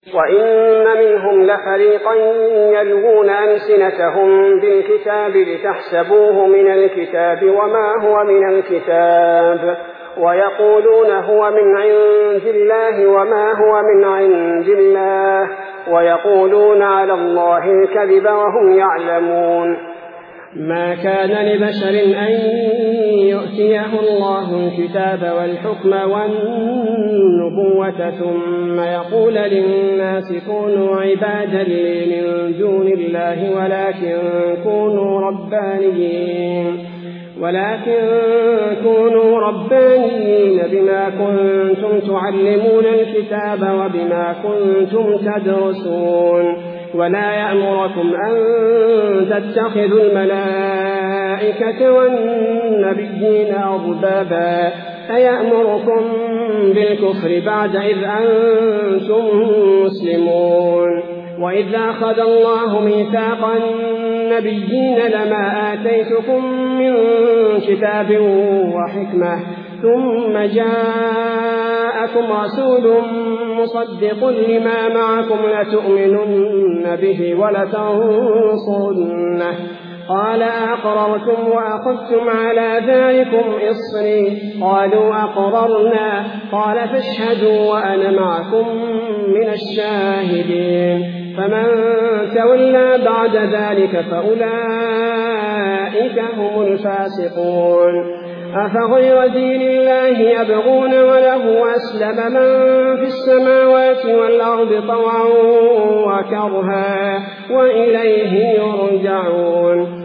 وإن منهم لفريقا يلوون ألسنتهم بالكتاب لتحسبوه من الكتاب وما هو من الكتاب ويقولون هو من عند الله وما هو من عند الله ويقولون على الله الكذب وهم يعلمون. ما كان لبشر أن يؤتيه الله الكتاب والحكم والنبوة ثم يقول للناس كونوا عبادا لي من دون الله ولكن كونوا ربانيين بما كنتم تعلمون الكتاب وبما كنتم تدرسون ولا يأمركم أن تتخذوا الملائكة والنبيين أربابا أيأمركم بالكفر بعد إذ أنتم مسلمون. وإذ أخذ الله ميثاق النبيين لما آتيتكم من كتاب وحكمة ثم جاءكم رسول مصدق لما معكم لتؤمنن به ولتنصرنه قال أقررتم وأخذتم على ذلكم إصري قالوا أقررنا قال فاشهدوا وأنا معكم من الشاهدين. فمن تولى بعد ذلك فأولئك هم الفاسقون. أفغير دين الله يبغون وله أسلم من في السماوات والأرض طوعا وكرها وإليه يرجعون.